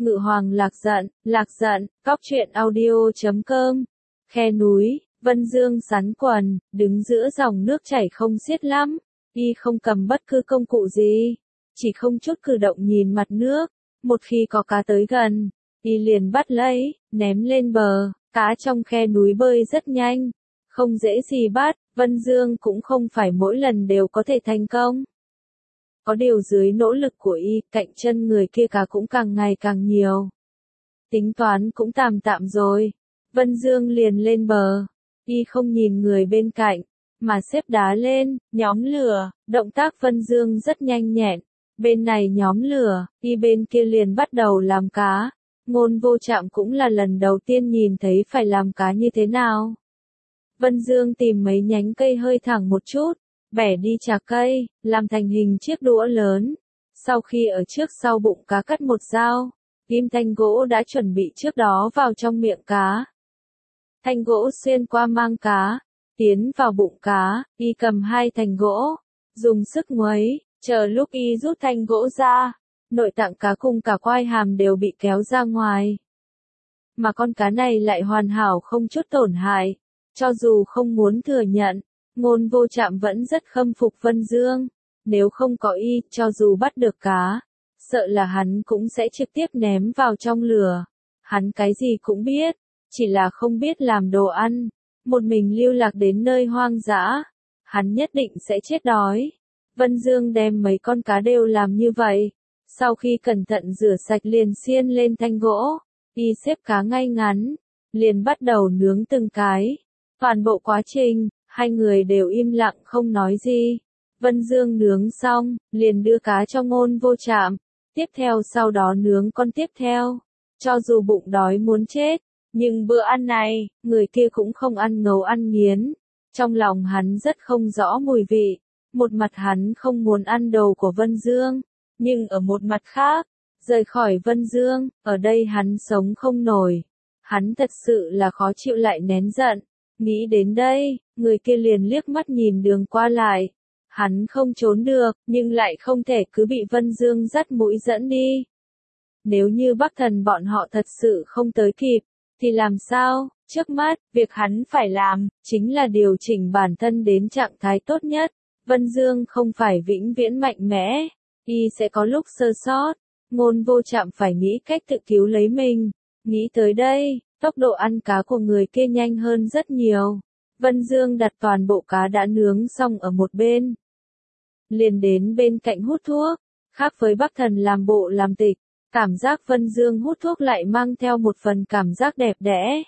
Ngự Hoàng lạc giận, cóc truyện audio.com. Khe núi, Vân Dương sắn quần, đứng giữa dòng nước chảy không xiết lắm, y không cầm bất cứ công cụ gì, chỉ không chút cử động nhìn mặt nước, một khi có cá tới gần, y liền bắt lấy, ném lên bờ, cá trong khe núi bơi rất nhanh, không dễ gì bắt, Vân Dương cũng không phải mỗi lần đều có thể thành công. Có điều dưới nỗ lực của y, cạnh chân người kia cá cũng càng ngày càng nhiều. Tính toán cũng tạm tạm rồi. Vân Dương liền lên bờ. Y không nhìn người bên cạnh, mà xếp đá lên, nhóm lửa. Động tác Vân Dương rất nhanh nhẹn. Bên này nhóm lửa, y bên kia liền bắt đầu làm cá. Ngôn Vô Trạm cũng là lần đầu tiên nhìn thấy phải làm cá như thế nào. Vân Dương tìm mấy nhánh cây hơi thẳng một chút, bẻ đi chạc cây, làm thành hình chiếc đũa lớn. Sau khi ở trước sau bụng cá cắt một dao, ghim thanh gỗ đã chuẩn bị trước đó vào trong miệng cá. Thanh gỗ xuyên qua mang cá, tiến vào bụng cá, y cầm hai thành gỗ, dùng sức nguấy, chờ lúc y rút thanh gỗ ra, nội tạng cá cùng cả quai hàm đều bị kéo ra ngoài. Mà con cá này lại hoàn hảo không chút tổn hại, cho dù không muốn thừa nhận. Ngôn Vô Trạm vẫn rất khâm phục Vân Dương, nếu không có y, cho dù bắt được cá, sợ là hắn cũng sẽ trực tiếp ném vào trong lửa. Hắn cái gì cũng biết, chỉ là không biết làm đồ ăn, một mình lưu lạc đến nơi hoang dã, hắn nhất định sẽ chết đói. Vân Dương đem mấy con cá đều làm như vậy, sau khi cẩn thận rửa sạch liền xiên lên thanh gỗ, y xếp cá ngay ngắn, liền bắt đầu nướng từng cái. Toàn bộ quá trình, hai người đều im lặng không nói gì. Vân Dương nướng xong, liền đưa cá cho Ngôn Vô Trạm. Tiếp theo sau đó nướng con tiếp theo. Cho dù bụng đói muốn chết, nhưng bữa ăn này, người kia cũng không ăn ngấu ăn nghiến. Trong lòng hắn rất không rõ mùi vị. Một mặt hắn không muốn ăn đồ của Vân Dương, nhưng ở một mặt khác, rời khỏi Vân Dương, ở đây hắn sống không nổi. Hắn thật sự là khó chịu lại nén giận. Nghĩ đến đây, người kia liền liếc mắt nhìn đường qua lại. Hắn không trốn được, nhưng lại không thể cứ bị Vân Dương dắt mũi dẫn đi. Nếu như Bắc Thần bọn họ thật sự không tới kịp, thì làm sao? Trước mắt, việc hắn phải làm, chính là điều chỉnh bản thân đến trạng thái tốt nhất. Vân Dương không phải vĩnh viễn mạnh mẽ, y sẽ có lúc sơ sót. Ngôn Vô Trạm phải nghĩ cách tự cứu lấy mình. Nghĩ tới đây, tốc độ ăn cá của người kia nhanh hơn rất nhiều. Vân Dương đặt toàn bộ cá đã nướng xong ở một bên. Liền đến bên cạnh hút thuốc. Khác với Bắc Thần làm bộ làm tịch, cảm giác Vân Dương hút thuốc lại mang theo một phần cảm giác đẹp đẽ.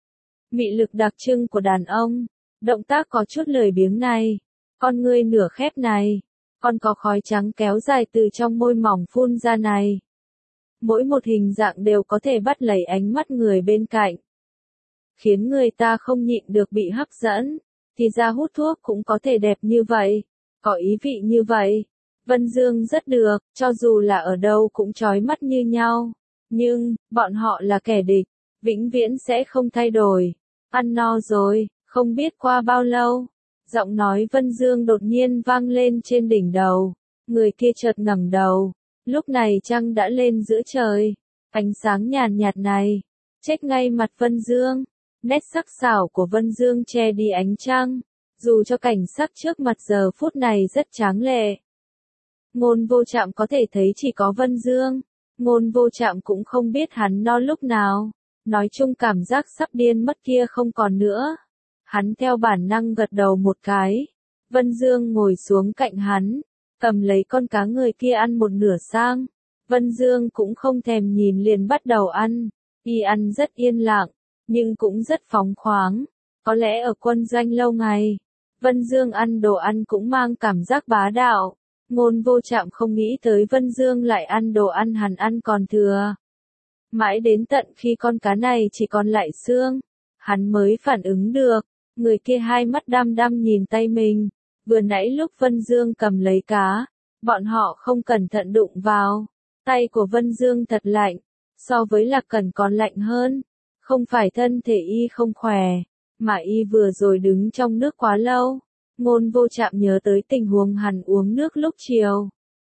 Mị lực đặc trưng của đàn ông, động tác có chút lười biếng này, con ngươi nửa khép này, còn có khói trắng kéo dài từ trong môi mỏng phun ra này. Mỗi một hình dạng đều có thể bắt lấy ánh mắt người bên cạnh, khiến người ta không nhịn được bị hấp dẫn. Thì ra hút thuốc cũng có thể đẹp như vậy, có ý vị như vậy. Vân Dương rất được, cho dù là ở đâu cũng chói mắt như nhau. Nhưng, bọn họ là kẻ địch, vĩnh viễn sẽ không thay đổi. Ăn no rồi, không biết qua bao lâu, giọng nói Vân Dương đột nhiên vang lên trên đỉnh đầu. Người kia chợt ngẩng đầu. Lúc này trăng đã lên giữa trời, ánh sáng nhàn nhạt này, chết ngay mặt Vân Dương. Nét sắc sảo của Vân Dương che đi ánh trăng, dù cho cảnh sắc trước mặt giờ phút này rất tráng lệ. Ngôn Vô Trạm có thể thấy chỉ có Vân Dương, Ngôn Vô Trạm cũng không biết hắn no lúc nào. Nói chung cảm giác sắp điên mất kia không còn nữa. Hắn theo bản năng gật đầu một cái. Vân Dương ngồi xuống cạnh hắn, cầm lấy con cá người kia ăn một nửa sang. Vân Dương cũng không thèm nhìn liền bắt đầu ăn. Y ăn rất yên lặng, nhưng cũng rất phóng khoáng. Có lẽ ở quân doanh lâu ngày, Vân Dương ăn đồ ăn cũng mang cảm giác bá đạo. Ngôn Vô Trạm không nghĩ tới Vân Dương lại ăn đồ ăn hắn ăn còn thừa. Mãi đến tận khi con cá này chỉ còn lại xương, hắn mới phản ứng được. Người kia hai mắt đăm đăm nhìn tay mình. Vừa nãy lúc Vân Dương cầm lấy cá, bọn họ không cẩn thận đụng vào. Tay của Vân Dương thật lạnh, so với Lạc Cẩn còn lạnh hơn. Không phải thân thể y không khỏe, mà y vừa rồi đứng trong nước quá lâu. Ngôn Vô Trạm nhớ tới tình huống hắn uống nước lúc chiều.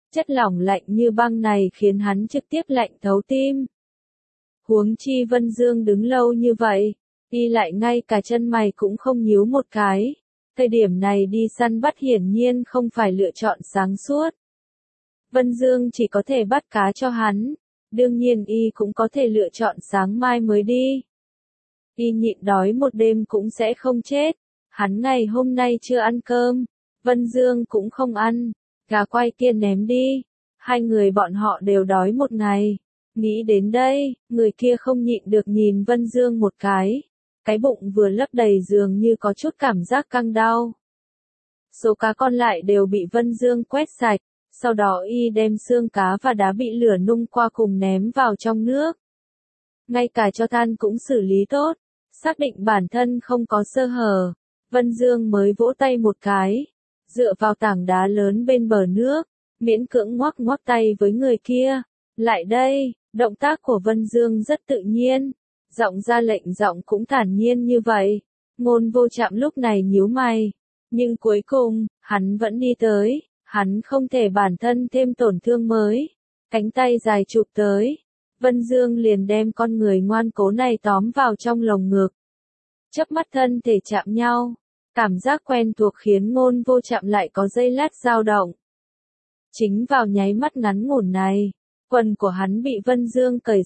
Chất lỏng lạnh như băng này khiến hắn trực tiếp lạnh thấu tim. Huống chi Vân Dương đứng lâu như vậy, y lại ngay cả chân mày cũng không nhíu một cái. Thời điểm này đi săn bắt hiển nhiên không phải lựa chọn sáng suốt. Vân Dương chỉ có thể bắt cá cho hắn, đương nhiên y cũng có thể lựa chọn sáng mai mới đi. Y nhịn đói một đêm cũng sẽ không chết, hắn ngày hôm nay chưa ăn cơm, Vân Dương cũng không ăn, gà quay kia ném đi, hai người bọn họ đều đói một ngày. Nghĩ đến đây, người kia không nhịn được nhìn Vân Dương một cái bụng vừa lấp đầy dường như có chút cảm giác căng đau. Số cá còn lại đều bị Vân Dương quét sạch, sau đó y đem xương cá và đá bị lửa nung qua cùng ném vào trong nước. Ngay cả cho than cũng xử lý tốt, xác định bản thân không có sơ hở, Vân Dương mới vỗ tay một cái, dựa vào tảng đá lớn bên bờ nước, miễn cưỡng ngoắc ngoắc tay với người kia. Lại đây, động tác của Vân Dương rất tự nhiên, giọng ra lệnh giọng cũng thản nhiên như vậy. Ngôn Vô Trạm lúc này nhíu mày, nhưng cuối cùng, hắn vẫn đi tới, hắn không thể bản thân thêm tổn thương mới. Cánh tay dài chụp tới, Vân Dương liền đem con người ngoan cố này tóm vào trong lồng ngực. Chớp mắt thân thể chạm nhau, cảm giác quen thuộc khiến Ngôn Vô Trạm lại có giây lát dao động. Chính vào nháy mắt ngắn ngủn này, quần của hắn bị Vân Dương cởi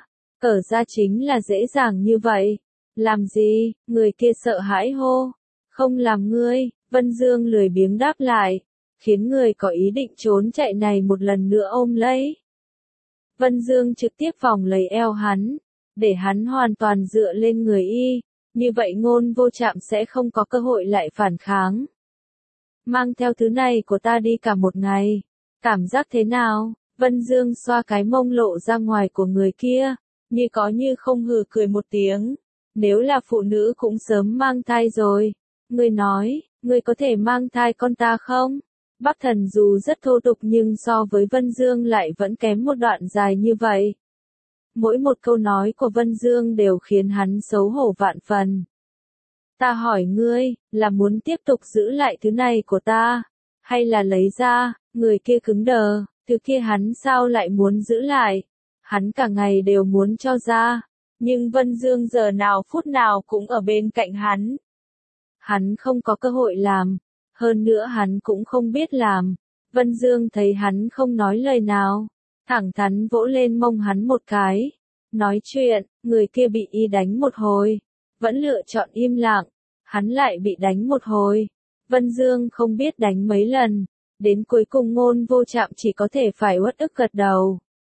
ra chính là dễ dàng như vậy. Làm gì? Người kia sợ hãi hô. Không làm ngươi, Vân Dương lười biếng đáp lại, khiến người có ý định trốn chạy này một lần nữa ôm lấy. Vân Dương trực tiếp vòng lấy eo hắn, để hắn hoàn toàn dựa lên người y, như vậy Ngôn Vô Trạm sẽ không có cơ hội lại phản kháng. Mang theo thứ này của ta đi cả một ngày, cảm giác thế nào? Vân Dương xoa cái mông lộ ra ngoài của người kia, như có như không hừ cười một tiếng. Nếu là phụ nữ cũng sớm mang thai rồi. Ngươi nói, ngươi có thể mang thai con ta không? Bắc Thần dù rất thô tục nhưng so với Vân Dương lại vẫn kém một đoạn dài như vậy. Mỗi một câu nói của Vân Dương đều khiến hắn xấu hổ vạn phần. Ta hỏi ngươi, là muốn tiếp tục giữ lại thứ này của ta, hay là lấy ra? Người kia cứng đờ, thứ kia hắn sao lại muốn giữ lại? Hắn cả ngày đều muốn cho ra, nhưng Vân Dương giờ nào phút nào cũng ở bên cạnh hắn. Hắn không có cơ hội làm, hơn nữa hắn cũng không biết làm. Vân Dương thấy hắn không nói lời nào, thẳng thắn vỗ lên mông hắn một cái. Nói chuyện, người kia bị y đánh một hồi, vẫn lựa chọn im lặng, hắn lại bị đánh một hồi. Vân Dương không biết đánh mấy lần, đến cuối cùng Ngôn Vô Trạm chỉ có thể phải uất ức gật đầu.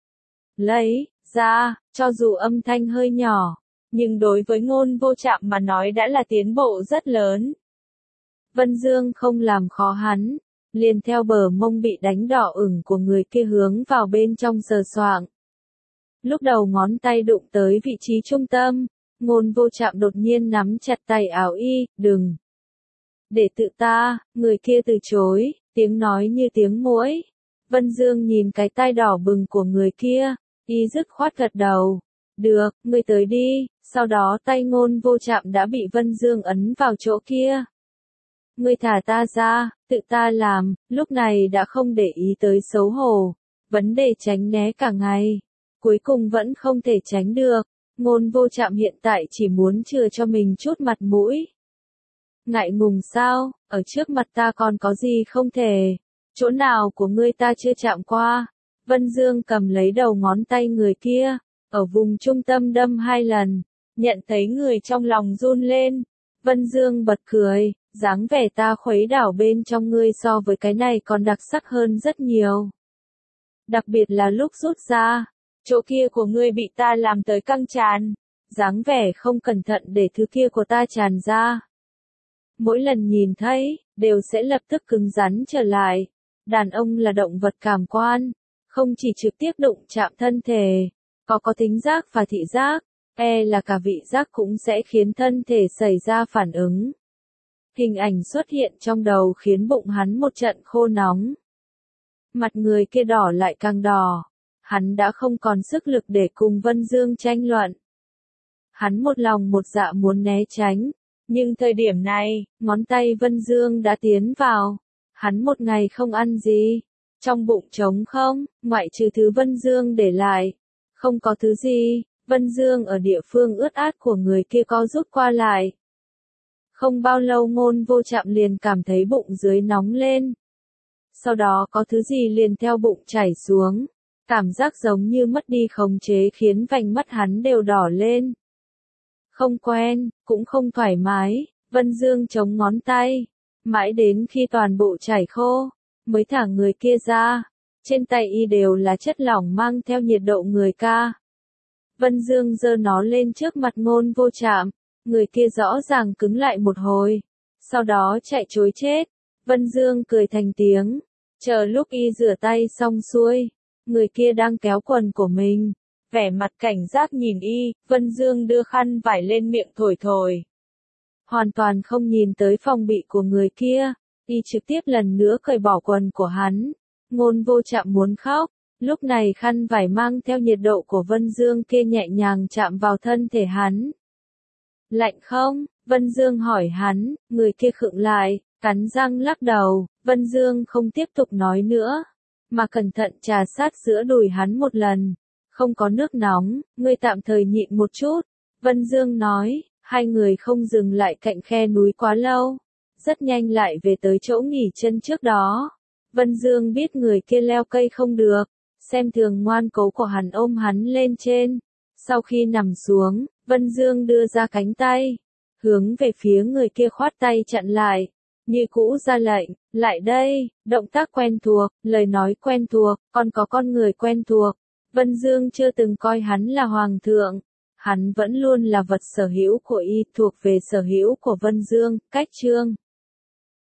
Lấy ra, cho dù âm thanh hơi nhỏ, nhưng đối với Ngôn Vô Trạm mà nói đã là tiến bộ rất lớn. Vân Dương không làm khó hắn, liền theo bờ mông bị đánh đỏ ửng của người kia hướng vào bên trong sờ soạng. Lúc đầu ngón tay đụng tới vị trí trung tâm, Ngôn Vô Trạm đột nhiên nắm chặt tay áo y, đừng. Để tự ta, người kia từ chối, tiếng nói như tiếng muỗi. Vân Dương nhìn cái tai đỏ bừng của người kia, y dứt khoát gật đầu. Được, ngươi tới đi, sau đó tay Ngôn Vô Trạm đã bị Vân Dương ấn vào chỗ kia. Ngươi thả ta ra, tự ta làm, lúc này đã không để ý tới xấu hổ. Vấn đề tránh né cả ngày, cuối cùng vẫn không thể tránh được. Ngôn Vô Trạm hiện tại chỉ muốn chừa cho mình chút mặt mũi. Ngại ngùng sao, ở trước mặt ta còn có gì không thể, chỗ nào của ngươi ta chưa chạm qua. Vân Dương cầm lấy đầu ngón tay người kia, ở vùng trung tâm đâm 2 lần, nhận thấy người trong lòng run lên. Vân Dương bật cười, dáng vẻ ta khuấy đảo bên trong ngươi so với cái này còn đặc sắc hơn rất nhiều. Đặc biệt là lúc rút ra, chỗ kia của ngươi bị ta làm tới căng tràn, dáng vẻ không cẩn thận để thứ kia của ta tràn ra. Mỗi lần nhìn thấy, đều sẽ lập tức cứng rắn trở lại. Đàn ông là động vật cảm quan, không chỉ trực tiếp đụng chạm thân thể, có thính giác và thị giác, là cả vị giác cũng sẽ khiến thân thể xảy ra phản ứng. Hình ảnh xuất hiện trong đầu khiến bụng hắn một trận khô nóng. Mặt người kia đỏ lại càng đỏ, hắn đã không còn sức lực để cùng Vân Dương tranh luận. Hắn một lòng một dạ muốn né tránh, nhưng thời điểm này, ngón tay Vân Dương đã tiến vào. Hắn một ngày không ăn gì, Trong bụng trống không, ngoại trừ thứ Vân Dương để lại. Không có thứ gì, Vân Dương ở địa phương ướt át của người kia co rút qua lại. Không bao lâu Ngôn Vô Trạm liền cảm thấy bụng dưới nóng lên. Sau đó có thứ gì liền theo bụng chảy xuống. Cảm giác giống như mất đi khống chế khiến vành mắt hắn đều đỏ lên. Không quen, cũng không thoải mái, Vân Dương chống ngón tay. Mãi đến khi toàn bộ chảy khô, mới thả người kia ra. Trên tay y đều là chất lỏng mang theo nhiệt độ người ca. Vân Dương giơ nó lên trước mặt Ngôn Vô Trạm. Người kia rõ ràng cứng lại một hồi. Sau đó chạy trối chết. Vân Dương cười thành tiếng. Chờ lúc y rửa tay xong xuôi. Người kia đang kéo quần của mình. Vẻ mặt cảnh giác nhìn y. Vân Dương đưa khăn vải lên miệng thổi thổi. Hoàn toàn không nhìn tới phòng bị của người kia. Y trực tiếp lần nữa cởi bỏ quần của hắn. Ngôn Vô Trạm muốn khóc. Lúc này khăn vải mang theo nhiệt độ của Vân Dương kia nhẹ nhàng chạm vào thân thể hắn. Lạnh không? Vân Dương hỏi hắn, người kia khựng lại, cắn răng lắc đầu. Vân Dương không tiếp tục nói nữa, mà cẩn thận trà sát giữa đùi hắn một lần. Không có nước nóng, ngươi tạm thời nhịn một chút. Vân Dương nói, hai người không dừng lại cạnh khe núi quá lâu. Rất nhanh lại về tới chỗ nghỉ chân trước đó. Vân Dương biết người kia leo cây không được. Xem thường ngoan cố của hắn ôm hắn lên trên. Sau khi nằm xuống, Vân Dương đưa ra cánh tay. Hướng về phía người kia khoát tay chặn lại. Như cũ ra lệnh, lại đây, động tác quen thuộc, lời nói quen thuộc, còn có con người quen thuộc. Vân Dương chưa từng coi hắn là hoàng thượng. Hắn vẫn luôn là vật sở hữu của y, thuộc về sở hữu của Vân Dương. Cách chương